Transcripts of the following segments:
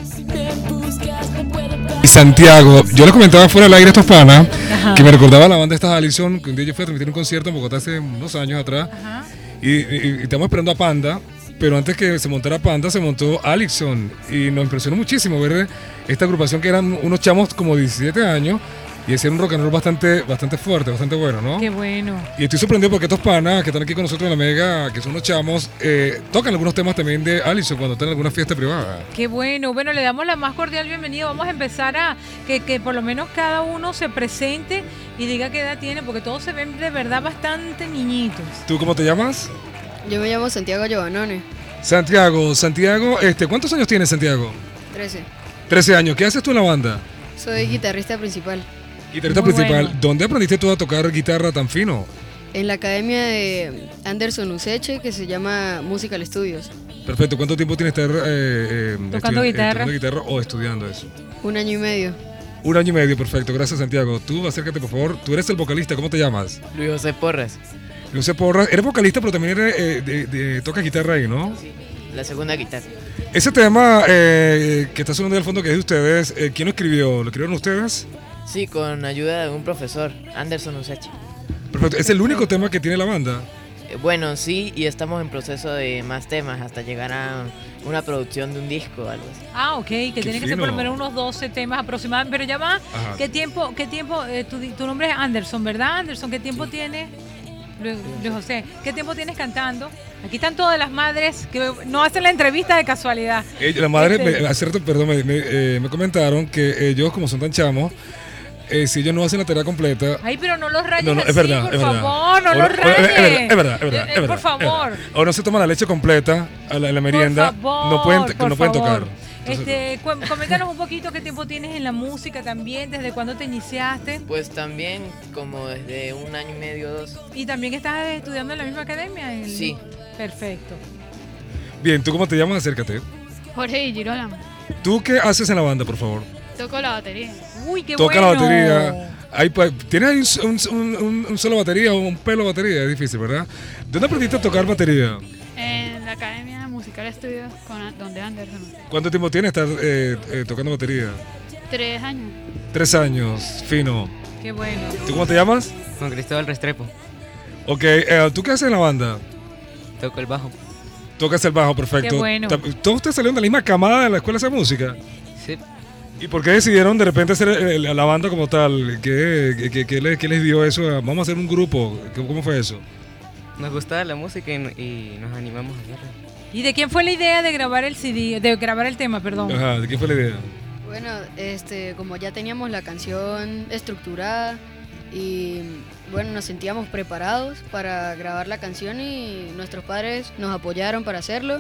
Y Santiago, yo les comentaba fuera del aire a estos panas que me recordaba la banda esta Allison, que un día yo fui a transmitir un concierto en Bogotá hace unos años atrás. Ajá. Y estamos esperando a Panda, pero antes que se montara Panda se montó Allison y nos impresionó muchísimo ver esta agrupación que eran unos chamos como 17 años y hacían un rock and roll bastante fuerte, bastante bueno, ¿no? Qué bueno. Y estoy sorprendido porque estos panas que están aquí con nosotros en la Mega, que son unos chamos, tocan algunos temas también de Allison cuando están en alguna fiesta privada. Qué bueno. Bueno, le damos la más cordial bienvenida. Vamos a empezar a que por lo menos cada uno se presente y diga qué edad tiene, porque todos se ven de verdad bastante niñitos. ¿Tú cómo te llamas? Yo me llamo Santiago Giovannone, Santiago, ¿cuántos años tienes, Santiago? 13. 13 años. ¿Qué haces tú en la banda? Soy guitarrista principal Guitarrista Muy principal. bueno. ¿Dónde aprendiste tú a tocar guitarra tan fino? en la academia de Anderson Useche, que se llama Musical Studios. Perfecto. ¿Cuánto tiempo tienes que estar Tocando guitarra. tocando guitarra o estudiando eso? 1 año y medio. 1 año y medio, perfecto. Gracias, Santiago. Tú, acércate, por favor. Tú eres el vocalista. ¿Cómo te llamas? Luis José Porras, Luce Porras. Eres vocalista, pero también tocas guitarra ahí, ¿no? la segunda guitarra. Ese tema que está sonando al fondo, que es de ustedes, ¿quién lo escribió? ¿Lo escribieron ustedes? Sí, con ayuda de un profesor, Anderson Useche. Perfecto. ¿Es el único tema que tiene la banda? Bueno, sí, y estamos en proceso de más temas hasta llegar a una producción de un disco o algo así. Ah, ok, que tienen que ser por lo menos unos 12 temas aproximadamente. Pero ya va, Ajá. ¿qué tiempo? Tu nombre es Anderson, ¿verdad, Anderson? ¿Qué tiempo tienes? Luis José, ¿qué tiempo tienes cantando? Aquí están todas las madres que no hacen la entrevista de casualidad. La madre, Este- hace rato, perdón, me comentaron que ellos, como son tan chamos, si ellos no hacen la tarea completa. Ay, pero no los rayes No, así, es verdad, por es verdad. favor, no O los rayes. Es verdad. Por favor. O no se toma la leche completa a la merienda, Por favor, no pueden por tocar. favor. Entonces, Coméntanos un poquito qué tiempo tienes en la música también, desde cuándo te iniciaste Pues también como desde 1 año y medio, 2. y también estás estudiando en la misma academia. Sí. Perfecto. bien, ¿tú cómo te llamas? Acércate. Jorge y Girolamo. ¿Tú qué haces en la banda, por favor? Toco la batería. Uy, qué Toca bueno. la batería. ¿Tienes ahí un solo batería o un pelo batería? Es difícil, ¿verdad? ¿Dónde aprendiste a tocar batería? En la Academia Musical Studios con donde Anderson. ¿Cuánto tiempo tienes estar tocando batería? 3 años. 3 años, fino. Qué bueno. ¿Tú cómo te llamas? Con Cristóbal Restrepo. Ok, ¿tú qué haces en la banda? Toco el bajo. Tocas el bajo, perfecto. Qué bueno. ¿Todos ustedes salieron de la misma camada de la escuela de música? Sí. ¿Y por qué decidieron de repente hacer la banda como tal? ¿Qué les dio eso? Vamos a hacer un grupo. ¿Cómo fue eso? Nos gustaba la música y nos animamos a hacerlo. ¿Y de quién fue la idea de grabar el CD, de grabar el tema, perdón? Ajá, ¿de quién fue la idea? Bueno, como ya teníamos la canción estructurada y bueno, nos sentíamos preparados para grabar la canción y nuestros padres nos apoyaron para hacerlo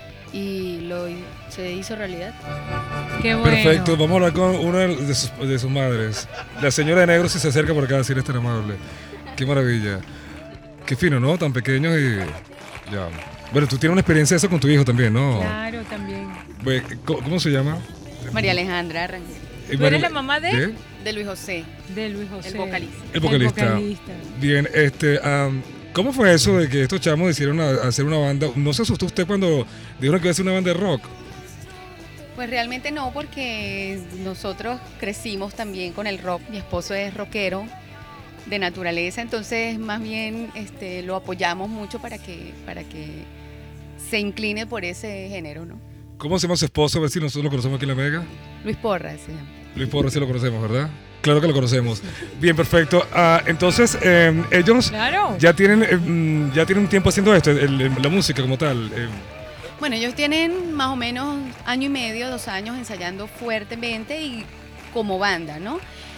y se hizo realidad. Qué bueno. Perfecto, vamos a hablar con una de sus madres. La señora de negro, si se acerca por acá a decir es tan amable. Qué maravilla. Qué fino, ¿no? Tan pequeños y ya. Bueno, tú tienes una experiencia de eso con tu hijo también, ¿no? Claro, también. ¿Cómo se llama? María Alejandra Rangel. ¿Tú eres la mamá de? De Luis José, De Luis José. el vocalista. El vocalista. Bien, ¿cómo fue eso de que estos chamos decidieron hacer una banda? ¿No se asustó usted cuando dijeron que iba a hacer una banda de rock? Pues realmente no, porque nosotros crecimos también con el rock. Mi esposo es rockero de naturaleza, entonces más bien lo apoyamos mucho para que se incline por ese género, ¿no? ¿Cómo se llama su esposo? A ver si nosotros lo conocemos aquí en La Mega. Luis Porras se llama. Luis Porras sí lo conocemos, ¿verdad? Claro que lo conocemos. Bien, perfecto. Entonces, ellos Claro. ya tienen un tiempo haciendo esto, la música como tal. Bueno, ellos tienen más o menos 1 año y medio, 2 años ensayando fuertemente y como banda, ¿no?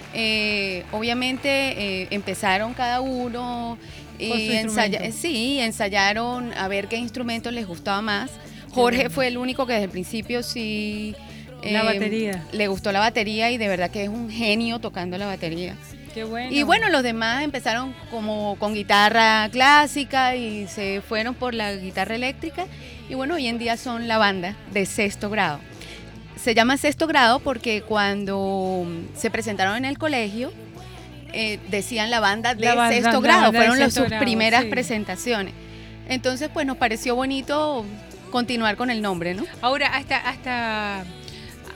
Obviamente empezaron cada uno Con su y instrumento. ensayaron a ver qué instrumentos les gustaba más. Jorge fue el único que desde el principio sí La batería. le gustó la batería y de verdad que es un genio tocando la batería. Qué bueno. Y bueno, los demás empezaron como con guitarra clásica y se fueron por la guitarra eléctrica y bueno, hoy en día son la banda de sexto grado. Se llama sexto grado porque cuando se presentaron en el colegio decían la banda de sexto grado, banda de fueron sexto sus grado, primeras sí. presentaciones. Entonces pues nos pareció bonito continuar con el nombre, ¿no? Ahora, hasta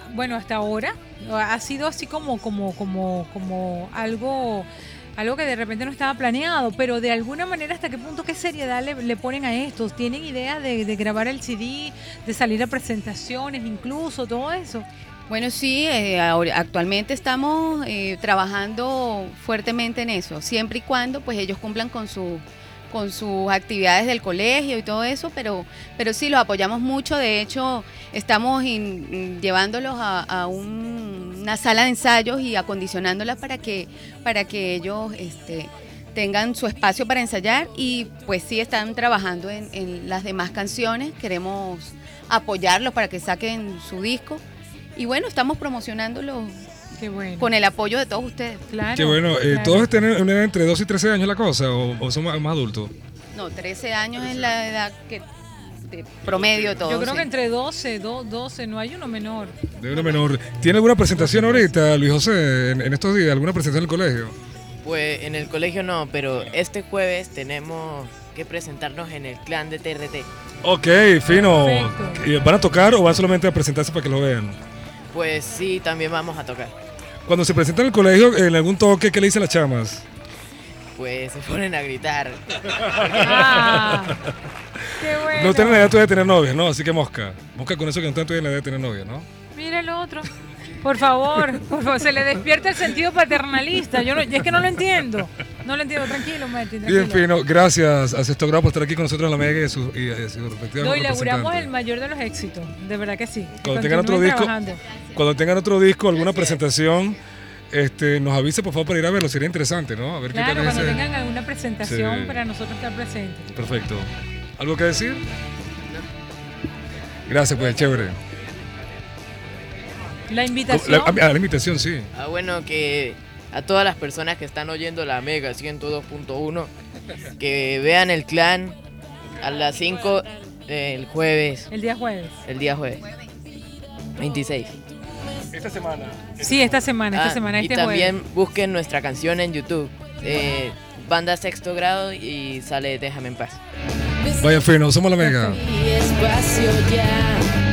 bueno, hasta ahora ha sido así como algo que de repente no estaba planeado, pero de alguna manera, ¿hasta qué punto, qué seriedad le ponen a esto? ¿Tienen idea de grabar el CD, de salir a presentaciones, incluso todo eso? Bueno, sí, actualmente estamos trabajando fuertemente en eso, siempre y cuando pues ellos cumplan con sus actividades del colegio y todo eso, pero sí, los apoyamos mucho. De hecho, estamos llevándolos a una sala de ensayos y acondicionándola para que ellos tengan su espacio para ensayar, y pues sí están trabajando en las demás canciones. Queremos apoyarlos para que saquen su disco, y bueno, estamos promocionándolo. Qué bueno. Con el apoyo de todos ustedes. Claro. Qué bueno. Claro. ¿Todos tienen una edad entre 12 y 13 años la cosa o son más adultos? No, 13 años es la edad de promedio de todos. Yo creo sí. que entre 12, no hay uno menor. De uno menor. ¿Tiene alguna presentación ahorita, Luis José, en estos días? ¿Alguna presentación en el colegio? Pues en el colegio no, pero este jueves tenemos que presentarnos en el clan de TRT. Ok, fino. Perfecto. ¿Y ¿Van a tocar o van solamente a presentarse para que lo vean? Pues sí, también vamos a tocar. Cuando se presentan en el colegio, en algún toque, ¿qué le dicen las chamas? Pues se ponen a gritar. Ah, qué bueno. No tienen la edad todavía de tener novias, ¿no? Así que mosca con eso que no están todavía en la edad de tener novias, ¿no? Mira el otro. Por favor, se le despierta el sentido paternalista. Es que no lo entiendo. No lo entiendo. Tranquilo, Martín. Bien, tranquilo. fino. Gracias a Sexto Grado por estar aquí con nosotros en la Mega y su respectiva No, y le auguramos representante. el mayor de los éxitos. De verdad que sí. Cuando tengan otro Continúen disco, trabajando. cuando tengan otro disco, alguna presentación, nos avise por favor para ir a verlo. Sería interesante, ¿no? A ver Claro, qué tal cuando ese. tengan alguna presentación Sí. para nosotros estar presentes. Perfecto. ¿Algo que decir? Gracias, pues, chévere. La invitación. La invitación, sí. Bueno, que a todas las personas que están oyendo la Mega 102.1, que vean el clan a las 5 el jueves, El día jueves. el día jueves, 26. Esta semana. Sí, esta semana, Y este también jueves. busquen nuestra canción en YouTube, Banda Sexto Grado, y sale Déjame en Paz. Vaya fino, somos la Mega. Perfecto. Y espacio ya.